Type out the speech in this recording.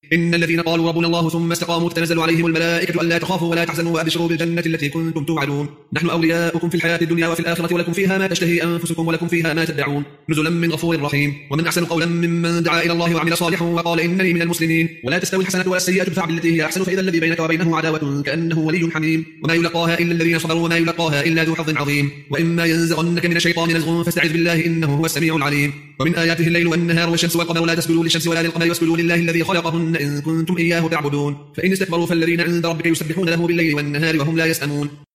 إن الذين قالوا ربنا الله ثم استقاموا تتنزل عليهم الملائكة ألا تخافوا ولا تحزنوا وأبشروا بالجنة التي كنتم توعدون نحن أولياؤكم في الحياة الدنيا وفي الآخرة ولكم فيها ما تشتهي أنفسكم ولكم فيها ما تدعون نزلا من غفور رحيم. ومن أحسن قولا ممن دعا إلى الله وعمل صالحا وقال إنني من المسلمين. ولا تستوي الحسنة ولا السيئة ادفع بالتي هي أحسن فإذا الذي بينك وبينه عداوة كأنه ولي حميم. وما يلقاها إلا الذين صبروا وما يلقاها إلا ذو حظ عظيم. وإما ينزغنك من الشيطان نزغ فاستعذ بالله إنه هو السميع العليم. ومن آياته الليل والنهار والشمس والقمر لا تسجدوا للشمس ولا للقمر واسجدوا لله الذي خلقهن إن كنتم إياه تعبدون. فإن استكبروا فالذين عند ربك يسبحون له بالليل والنهار وهم لا يسأمون.